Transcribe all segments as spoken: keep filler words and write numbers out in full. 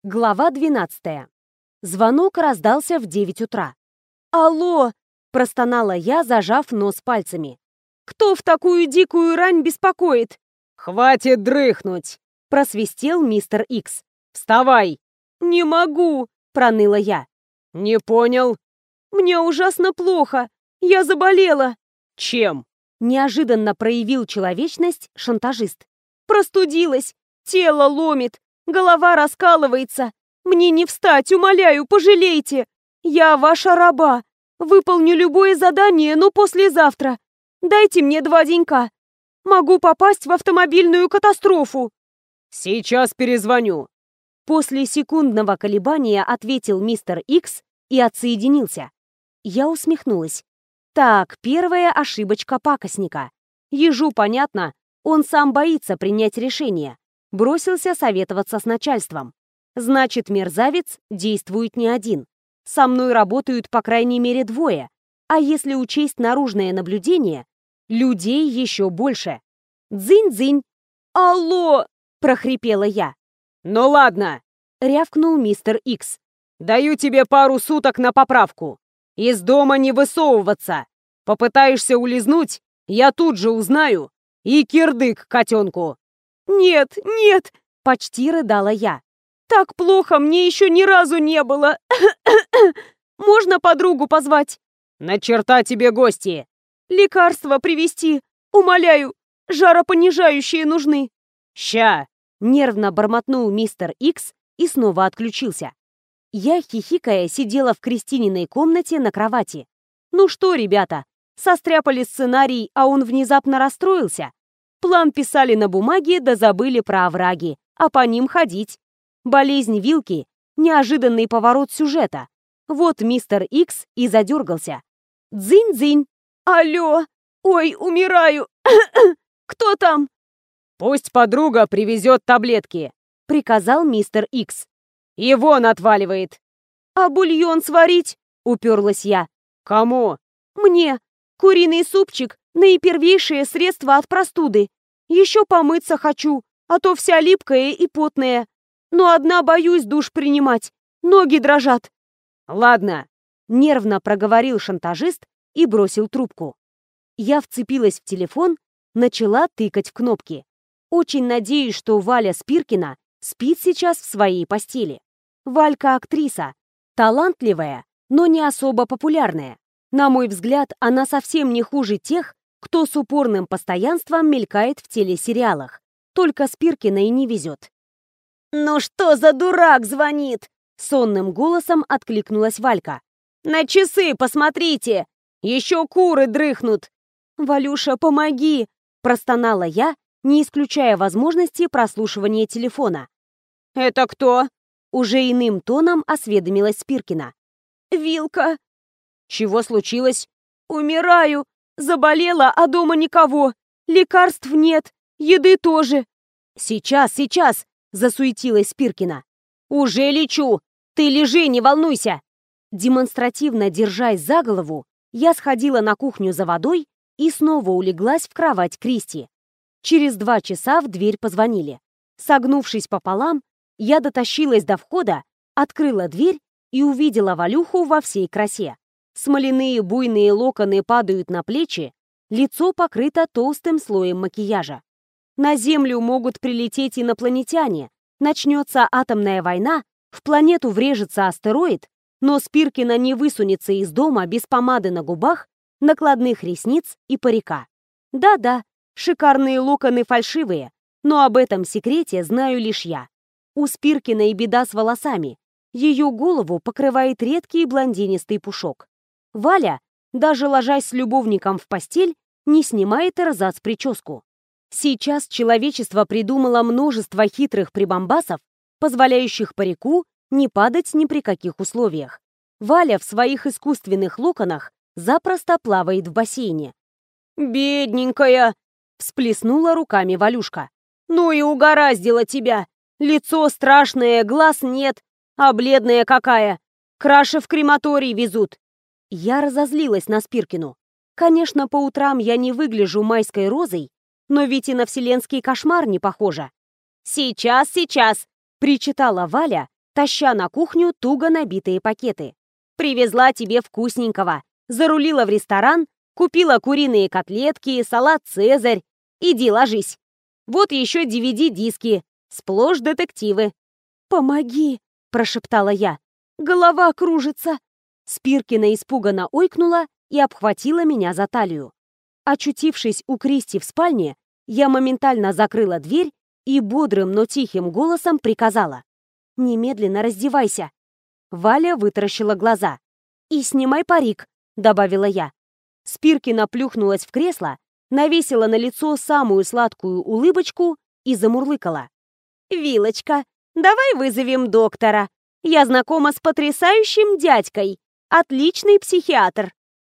Глава двенадцатая. Звонок раздался в девять утра. «Алло!» – простонала я, зажав нос пальцами. «Кто в такую дикую рань беспокоит?» «Хватит дрыхнуть!» – просвистел мистер Икс. «Вставай!» «Не могу!» – проныла я. «Не понял?» «Мне ужасно плохо! Я заболела!» «Чем?» – неожиданно проявил человечность шантажист. «Простудилась! Тело ломит! Голова раскалывается! Мне не встать, умоляю, пожалейте! Я ваша раба! Выполню любое задание, но послезавтра! Дайте мне два денька! Могу попасть в автомобильную катастрофу!» «Сейчас перезвоню!» После секундного колебания ответил мистер Икс и отсоединился. Я усмехнулась. Так, первая ошибочка пакостника. Ежу понятно, он сам боится принять решение. Бросился советоваться с начальством. Значит, мерзавец действует не один. Со мной работают по крайней мере двое. А если учесть наружное наблюдение, людей еще больше. Дзынь-дзынь. «Алло!» – прохрипела я. «Ну ладно!» – рявкнул мистер Икс. «Даю тебе пару суток на поправку. Из дома не высовываться. Попытаешься улизнуть, я тут же узнаю. И кирдык котенку!» «Нет, нет!» – почти рыдала я. «Так плохо мне еще ни разу не было! Можно подругу позвать?» «На черта тебе гости!» «Лекарства привезти! Умоляю! Жаропонижающие нужны!» «Ща!» – нервно бормотнул мистер Икс и снова отключился. Я, хихикая, сидела в Кристининой комнате на кровати. «Ну что, ребята, состряпали сценарий, а он внезапно расстроился? План писали на бумаге, да забыли про овраги, а по ним ходить. Болезнь вилки, неожиданный поворот сюжета. Вот мистер Икс и задергался. Дзынь-дзынь. Алло! Ой, умираю! Кто там?» «Пусть подруга привезет таблетки», — приказал мистер Икс. «И вон отваливает». «А бульон сварить?» — уперлась я. «Кому?» «Мне. Куриный супчик — наипервейшее средство от простуды. Еще помыться хочу, а то вся липкая и потная. Но одна боюсь душ принимать. Ноги дрожат». «Ладно», — нервно проговорил шантажист и бросил трубку. Я вцепилась в телефон, начала тыкать в кнопки. Очень надеюсь, что Валя Спиркина спит сейчас в своей постели. Валька актриса, талантливая, но не особо популярная. На мой взгляд, она совсем не хуже тех, кто с упорным постоянством мелькает в телесериалах. Только Спиркиной не везет. «Ну что за дурак звонит?» — сонным голосом откликнулась Валька. «На часы посмотрите! Еще куры дрыхнут!» «Валюша, помоги!» — простонала я, не исключая возможности прослушивания телефона. «Это кто?» — уже иным тоном осведомилась Спиркина. «Вилка!» «Чего случилось?» «Умираю! Заболела, а дома никого! Лекарств нет, еды тоже!» «Сейчас, сейчас!» — засуетилась Спиркина. «Уже лечу! Ты лежи, не волнуйся!» Демонстративно держась за голову, я сходила на кухню за водой и снова улеглась в кровать Кристи. Через два часа в дверь позвонили. Согнувшись пополам, я дотащилась до входа, открыла дверь и увидела Валюху во всей красе. Смоляные буйные локоны падают на плечи, лицо покрыто толстым слоем макияжа. На Землю могут прилететь инопланетяне, начнется атомная война, в планету врежется астероид, но Спиркина не высунется из дома без помады на губах, накладных ресниц и парика. Да-да, шикарные локоны фальшивые, но об этом секрете знаю лишь я. У Спиркиной беда с волосами. Ее голову покрывает редкий блондинистый пушок. Валя, даже ложась с любовником в постель, не снимает эрзац-прическу. Сейчас человечество придумало множество хитрых прибамбасов, позволяющих парику не падать ни при каких условиях. Валя в своих искусственных локонах запросто плавает в бассейне. «Бедненькая!» — всплеснула руками Валюшка. «Ну и угораздило тебя! Лицо страшное, глаз нет, а бледная какая! Краши в крематорий везут!» Я разозлилась на Спиркину. Конечно, по утрам я не выгляжу майской розой, но ведь и на вселенский кошмар не похоже. «Сейчас, сейчас!» — причитала Валя, таща на кухню туго набитые пакеты. «Привезла тебе вкусненького. Зарулила в ресторан, купила куриные котлетки, салат «Цезарь». Иди ложись. Вот еще ди ви ди-диски. Сплошь детективы». «Помоги!» – прошептала я. «Голова кружится!» Спиркина испуганно ойкнула и обхватила меня за талию. Очутившись у Кристи в спальне, я моментально закрыла дверь и бодрым, но тихим голосом приказала: «Немедленно раздевайся». Валя вытаращила глаза. «И снимай парик», — добавила я. Спиркина плюхнулась в кресло, навесила на лицо самую сладкую улыбочку и замурлыкала: «Вилочка, давай вызовем доктора. Я знакома с потрясающим дядькой. Отличный психиатр».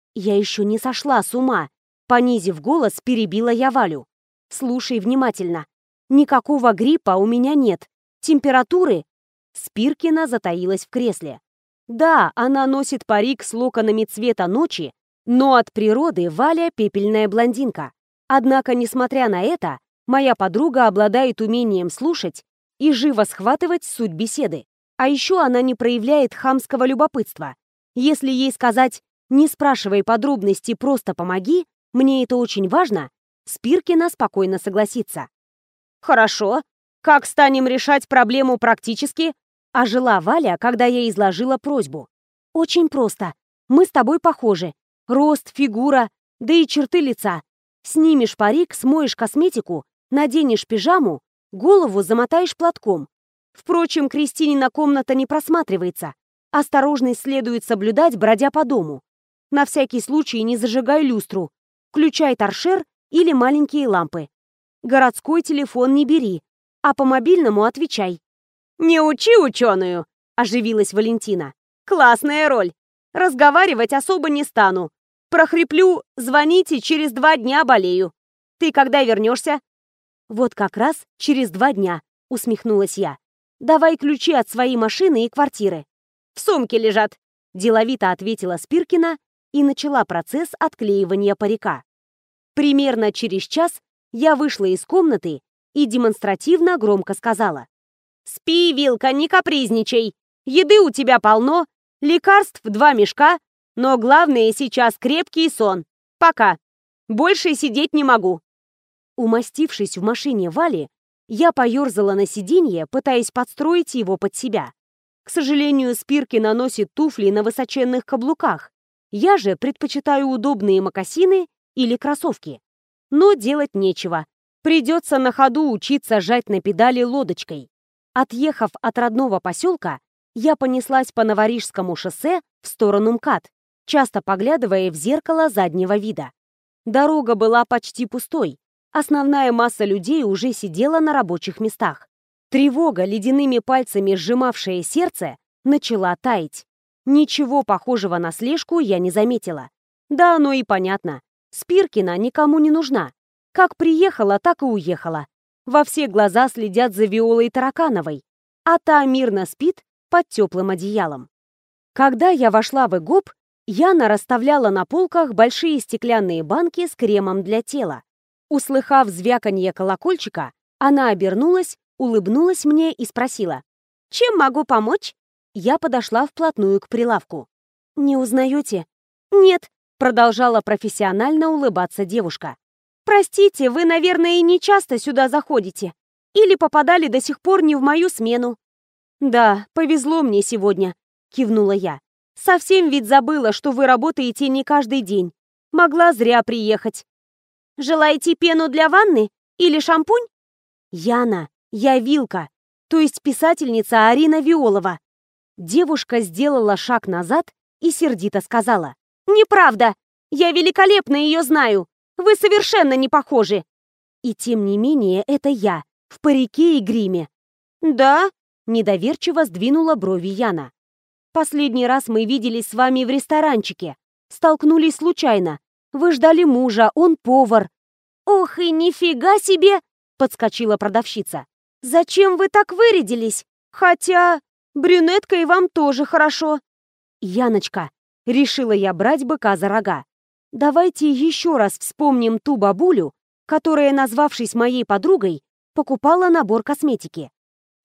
Я еще не сошла с ума. Понизив голос, перебила я Валю. «Слушай внимательно. Никакого гриппа у меня нет. Температуры...» Спиркина затаилась в кресле. Да, она носит парик с локонами цвета ночи, но от природы Валя пепельная блондинка. Однако, несмотря на это, моя подруга обладает умением слушать и живо схватывать суть беседы. А еще она не проявляет хамского любопытства. Если ей сказать «не спрашивай подробностей, просто помоги», мне это очень важно, Спиркина спокойно согласится. «Хорошо. Как станем решать проблему практически?» Ожила Валя, когда я изложила просьбу. «Очень просто. Мы с тобой похожи. Рост, фигура, да и черты лица. Снимешь парик, смоешь косметику, наденешь пижаму, голову замотаешь платком. Впрочем, Кристинина комната не просматривается. Осторожность следует соблюдать, бродя по дому. На всякий случай не зажигай люстру. Включай торшер или маленькие лампы. Городской телефон не бери, а по мобильному отвечай». «Не учи ученую!» – оживилась Валентина. «Классная роль. Разговаривать особо не стану. Прохриплю, звоните, через два дня болею. Ты когда вернешься?» «Вот как раз через два дня», – усмехнулась я. «Давай ключи от своей машины и квартиры». «В сумке лежат», – деловито ответила Спиркина и начала процесс отклеивания парика. Примерно через час я вышла из комнаты и демонстративно громко сказала: «Спи, Вилка, не капризничай. Еды у тебя полно, лекарств два мешка, но главное сейчас крепкий сон. Пока. Больше сидеть не могу». Умастившись в машине Вали, я поерзала на сиденье, пытаясь подстроить его под себя. К сожалению, Спиркина носит туфли на высоченных каблуках. Я же предпочитаю удобные мокасины или кроссовки. Но делать нечего. Придется на ходу учиться жать на педали лодочкой. Отъехав от родного поселка, я понеслась по Новорижскому шоссе в сторону МКАД, часто поглядывая в зеркало заднего вида. Дорога была почти пустой. Основная масса людей уже сидела на рабочих местах. Тревога, ледяными пальцами сжимавшая сердце, начала таять. Ничего похожего на слежку я не заметила. Да, оно и понятно. Спиркина никому не нужна. Как приехала, так и уехала. Во все глаза следят за Виолой Таракановой, а та мирно спит под теплым одеялом. Когда я вошла в ИГОП, Яна расставляла на полках большие стеклянные банки с кремом для тела. Услыхав звяканье колокольчика, она обернулась, улыбнулась мне и спросила: «Чем могу помочь?» Я подошла вплотную к прилавку. «Не узнаете?» «Нет», — продолжала профессионально улыбаться девушка. «Простите, вы, наверное, не часто сюда заходите. Или попадали до сих пор не в мою смену». «Да, повезло мне сегодня», — кивнула я. «Совсем ведь забыла, что вы работаете не каждый день. Могла зря приехать». «Желаете пену для ванны? Или шампунь?» «Яна, я Вилка, то есть писательница Арина Виолова». Девушка сделала шаг назад и сердито сказала: «Неправда! Я великолепно ее знаю! Вы совершенно не похожи!» И тем не менее, это я, в парике и гриме. «Да?» — недоверчиво сдвинула брови Яна. «Последний раз мы виделись с вами в ресторанчике. Столкнулись случайно. Вы ждали мужа, он повар». «Ох и нифига себе!» — подскочила продавщица. «Зачем вы так вырядились? Хотя брюнеткой вам тоже хорошо». «Яночка», — решила я брать быка за рога, «давайте еще раз вспомним ту бабулю, которая, назвавшись моей подругой, покупала набор косметики.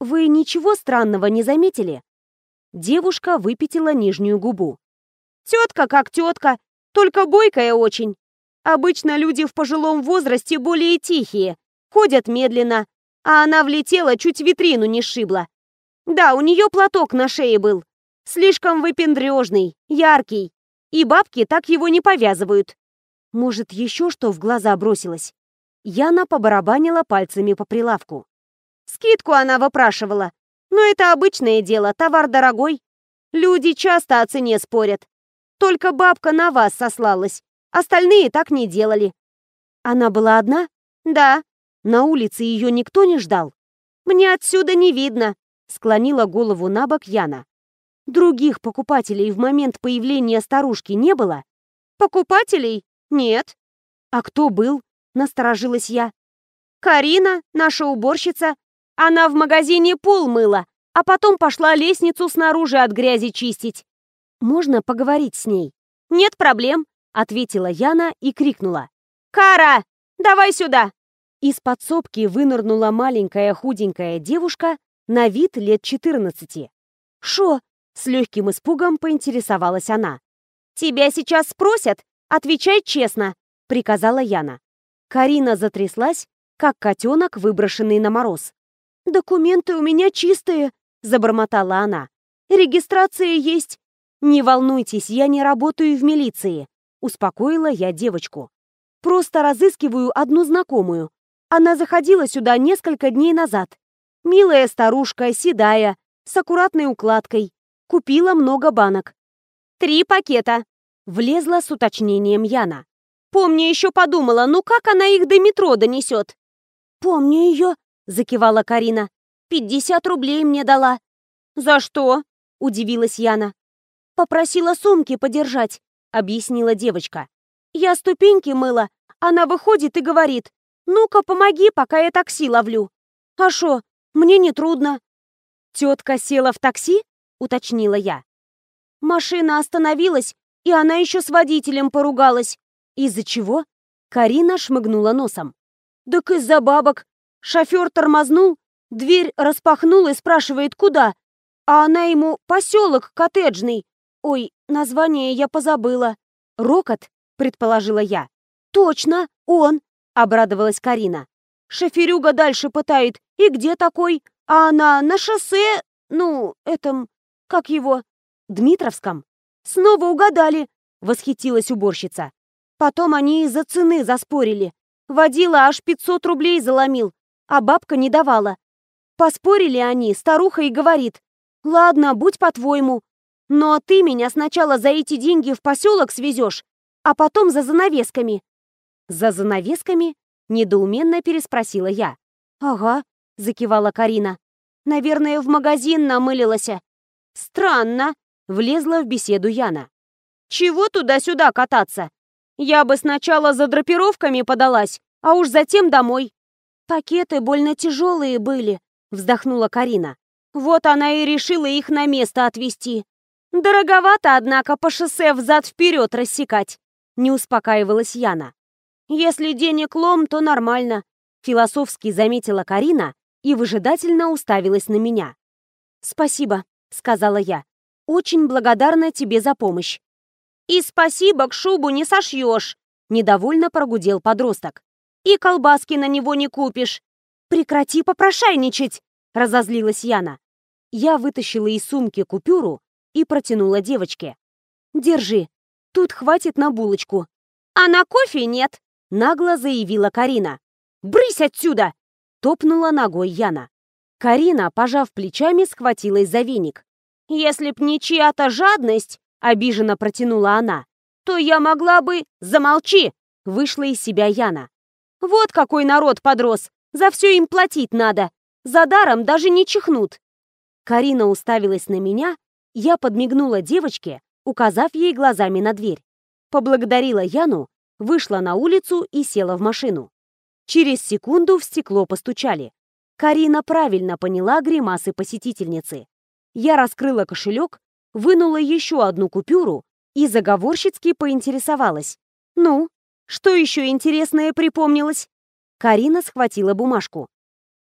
Вы ничего странного не заметили?» Девушка выпятила нижнюю губу. «Тетка как тетка, только бойкая очень. Обычно люди в пожилом возрасте более тихие, ходят медленно, а она влетела, чуть витрину не сшибла. Да, у нее платок на шее был. Слишком выпендрежный, яркий. И бабки так его не повязывают». Может, еще что в глаза бросилось? Яна побарабанила пальцами по прилавку. Скидку она выпрашивала. Но это обычное дело, товар дорогой. Люди часто о цене спорят. Только бабка на вас сослалась. Остальные так не делали. Она была одна? Да. На улице ее никто не ждал? Мне отсюда не видно. Склонила голову на бок Яна. Других покупателей в момент появления старушки не было? Покупателей? Нет. А кто был? Насторожилась я. Карина, наша уборщица. Она в магазине пол мыла, а потом пошла лестницу снаружи от грязи чистить. Можно поговорить с ней? Нет проблем, ответила Яна и крикнула. Кара, давай сюда. Из подсобки вынырнула маленькая худенькая девушка на вид лет четырнадцати. «Шо?» — с легким испугом поинтересовалась она. «Тебя сейчас спросят, отвечай честно», — приказала Яна. Карина затряслась, как котенок, выброшенный на мороз. «Документы у меня чистые», — забормотала она. «Регистрация есть». «Не волнуйтесь, я не работаю в милиции», — успокоила я девочку. «Просто разыскиваю одну знакомую. Она заходила сюда несколько дней назад. Милая старушка, седая, с аккуратной укладкой. Купила много банок». «Три пакета», — влезла с уточнением Яна. «Помню, еще подумала, ну как она их до метро донесет?» «Помню ее», — закивала Карина. «Пятьдесят рублей мне дала». «За что?» — удивилась Яна. «Попросила сумки подержать», — объяснила девочка. «Я ступеньки мыла. Она выходит и говорит: ну-ка, помоги, пока я такси ловлю». «А шо, мне не трудно». «Тетка села в такси?» — уточнила я. «Машина остановилась, и она еще с водителем поругалась». «Из-за чего?» Карина шмыгнула носом. «Так из-за бабок. Шофер тормознул, дверь распахнул и спрашивает, куда. А она ему: поселок коттеджный. Ой, название я позабыла». «Рокот?» — предположила я. «Точно, он!» — обрадовалась Карина. «Шоферюга дальше пытает: и где такой? А она: на шоссе, ну, этом, как его, Дмитровском». «Снова угадали!» — восхитилась уборщица. Потом они из-за цены заспорили. Водила аж пятьсот рублей заломил, а бабка не давала. Поспорили они, старуха и говорит: «Ладно, будь по-твоему, но ты меня сначала за эти деньги в поселок свезешь, а потом за занавесками». «За занавесками?» — недоуменно переспросила я. «Ага», — закивала Карина. «Наверное, в магазин намылилась». «Странно», — влезла в беседу Яна. «Чего туда-сюда кататься? Я бы сначала за драпировками подалась, а уж затем домой». «Пакеты больно тяжелые были», — вздохнула Карина. «Вот она и решила их на место отвезти. Дороговато, однако, по шоссе взад-вперед рассекать», — не успокаивалась Яна. «Если денег лом, то нормально», — философски заметила Карина и выжидательно уставилась на меня. «Спасибо», — сказала я. «Очень благодарна тебе за помощь». «И спасибо, к шубу не сошьешь», — недовольно прогудел подросток. «И колбаски на него не купишь». «Прекрати попрошайничать», — разозлилась Яна. Я вытащила из сумки купюру и протянула девочке. «Держи, тут хватит на булочку». «А на кофе нет», — нагло заявила Карина. «Брысь отсюда!» — топнула ногой Яна. Карина, пожав плечами, схватилась за веник. «Если б не чья-то жадность», — обиженно протянула она, «то я могла бы...» «Замолчи!» — вышла из себя Яна. «Вот какой народ подрос! За все им платить надо! За даром даже не чихнут!» Карина уставилась на меня, я подмигнула девочке, указав ей глазами на дверь. Поблагодарила Яну, вышла на улицу и села в машину. Через секунду в стекло постучали. Карина правильно поняла гримасы посетительницы. Я раскрыла кошелек, вынула еще одну купюру и заговорщицки поинтересовалась. «Ну, что еще интересное припомнилось?» Карина схватила бумажку.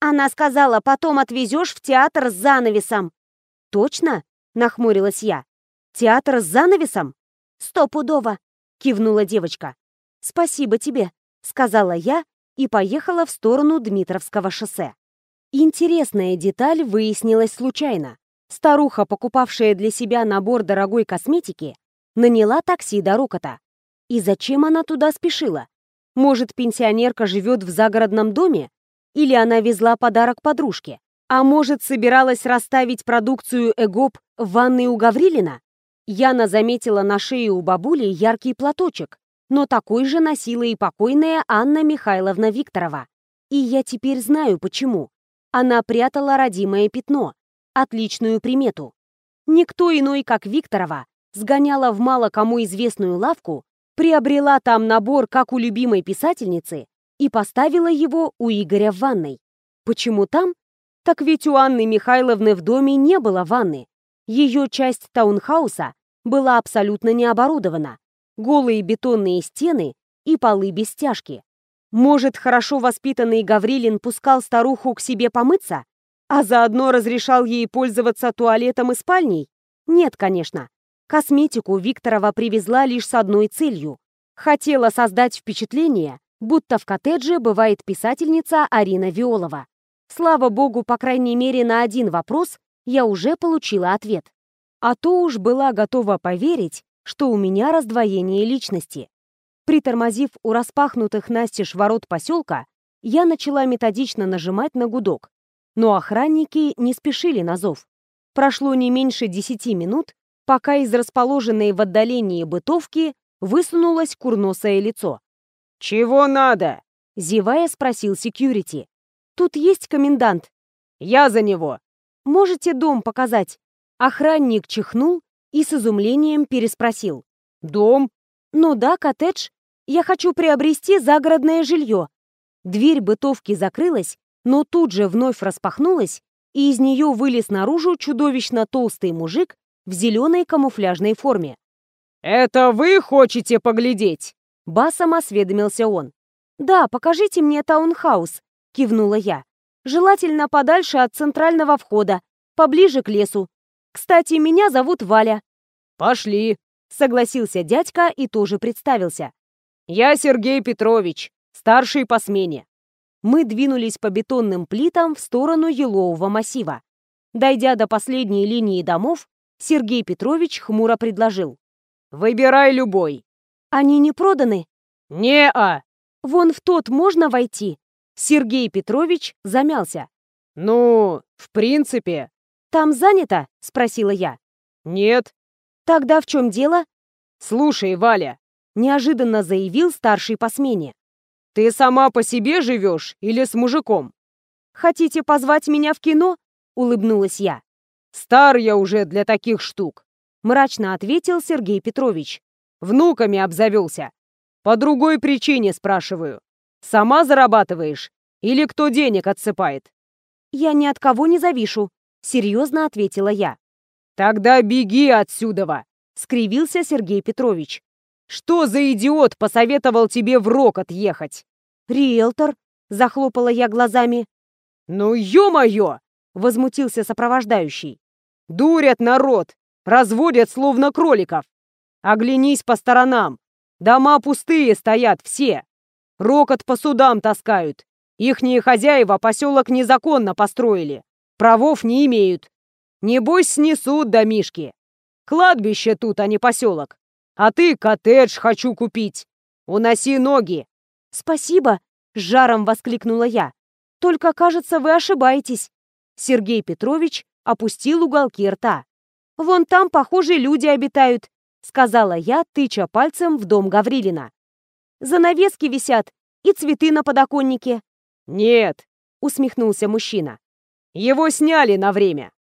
Она сказала, потом отвезешь в театр с занавесом. Точно? Нахмурилась я. Театр с занавесом? Стопудово, кивнула девочка. Спасибо тебе, сказала я и поехала в сторону Дмитровского шоссе. Интересная деталь выяснилась случайно. Старуха, покупавшая для себя набор дорогой косметики, наняла такси до Рокота. И зачем она туда спешила? Может, пенсионерка живет в загородном доме? Или она везла подарок подружке? А может, собиралась расставить продукцию Эгоп в ванной у Гаврилина? Яна заметила на шее у бабули яркий платочек, но такой же носила и покойная Анна Михайловна Викторова. И я теперь знаю, почему. Она прятала родимое пятно, отличную примету. Никто иной, как Викторова, сгоняла в мало кому известную лавку, приобрела там набор, как у любимой писательницы, и поставила его у Игоря в ванной. Почему там? Так ведь у Анны Михайловны в доме не было ванны. Ее часть таунхауса была абсолютно не оборудована. Голые бетонные стены и полы без стяжки. Может, хорошо воспитанный Гаврилин пускал старуху к себе помыться, а заодно разрешал ей пользоваться туалетом и спальней? Нет, конечно. Косметику Викторова привезла лишь с одной целью. Хотела создать впечатление, будто в коттедже бывает писательница Арина Виолова. Слава богу, по крайней мере, на один вопрос я уже получила ответ. А то уж была готова поверить, что у меня раздвоение личности. Притормозив у распахнутых настежь ворот поселка, я начала методично нажимать на гудок. Но охранники не спешили на зов. Прошло не меньше десяти минут, пока из расположенной в отдалении бытовки высунулось курносое лицо. «Чего надо?» — зевая спросил секьюрити. «Тут есть комендант». «Я за него». «Можете дом показать?» Охранник чихнул и с изумлением переспросил. «Дом?» «Ну да, коттедж. Я хочу приобрести загородное жилье». Дверь бытовки закрылась, но тут же вновь распахнулась, и из нее вылез наружу чудовищно толстый мужик в зеленой камуфляжной форме. «Это вы хотите поглядеть?» Басом осведомился он. «Да, покажите мне таунхаус», — кивнула я. «Желательно подальше от центрального входа, поближе к лесу. Кстати, меня зовут Валя». «Пошли», — согласился дядька и тоже представился. «Я Сергей Петрович, старший по смене». Мы двинулись по бетонным плитам в сторону елового массива. Дойдя до последней линии домов, Сергей Петрович хмуро предложил. «Выбирай любой». «Они не проданы?» «Не-а». «Вон в тот можно войти?» Сергей Петрович замялся. «Ну, в принципе». «Там занято?» — спросила я. «Нет». «Тогда в чем дело?» «Слушай, Валя», — неожиданно заявил старший по смене. «ты сама по себе живешь или с мужиком?» «Хотите позвать меня в кино?» — улыбнулась я. «Стар я уже для таких штук», — мрачно ответил Сергей Петрович. «Внуками обзавелся. По другой причине спрашиваю. Сама зарабатываешь или кто денег отсыпает?» «Я ни от кого не завишу», — серьезно ответила я. «Тогда беги отсюда!» — скривился Сергей Петрович. «Что за идиот посоветовал тебе в Рокот ехать?» «Риэлтор», — захлопала я глазами. «Ну, ё-моё!» — возмутился сопровождающий. «Дурят народ, разводят словно кроликов. Оглянись по сторонам. Дома пустые стоят все. Рокот по судам таскают. Ихние хозяева поселок незаконно построили. Правов не имеют. Небось, снесут домишки. Кладбище тут, а не поселок. А ты коттедж хочу купить. Уноси ноги». «Спасибо!» — с жаром воскликнула я. «Только, кажется, вы ошибаетесь». Сергей Петрович опустил уголки рта. «Вон там, похоже, люди обитают», — сказала я, тыча пальцем в дом Гаврилина. «Занавески висят и цветы на подоконнике». «Нет», — усмехнулся мужчина. «его сняли на время.